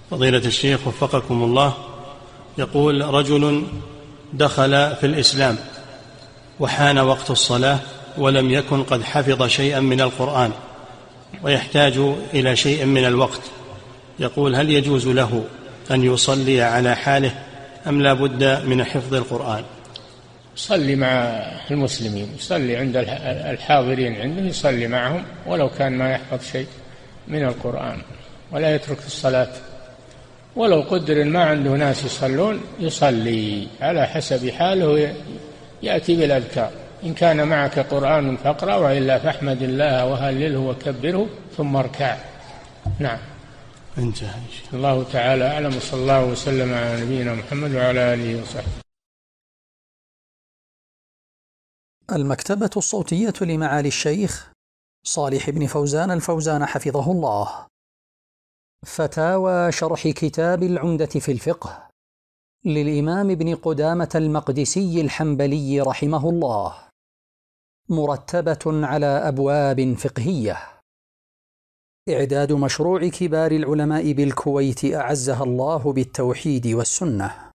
فضيلة الشيخ وفقكم الله، يقول: رجل دخل في الإسلام وحان وقت الصلاة ولم يكن قد حفظ شيئا من القرآن ويحتاج إلى شيء من الوقت، يقول: هل يجوز له أن يصلي على حاله أم لا بد من حفظ القرآن؟ يصلي مع المسلمين، يصلي عند الحاضرين عنده، يصلي معهم ولو كان ما يحفظ شيء من القرآن، ولا يترك الصلاة. ولو قدر ما عنده ناس يصلون يصلي على حسب حاله، يأتي بالأذكار: إن كان معك قرآن فاقرأ، وإلا فاحمد الله وهلله وكبره ثم اركع. نعم. انتهى. الله تعالى أعلم، وصلى الله وسلم على نبينا محمد وعلى آله وصحبه. المكتبة الصوتية لمعالي الشيخ صالح بن فوزان الفوزان حفظه الله. فتاوى شرح كتاب العمدة في الفقه للإمام ابن قدامة المقدسي الحنبلي رحمه الله، مرتبة على أبواب فقهية. إعداد مشروع كبار العلماء بالكويت أعزها الله بالتوحيد والسنة.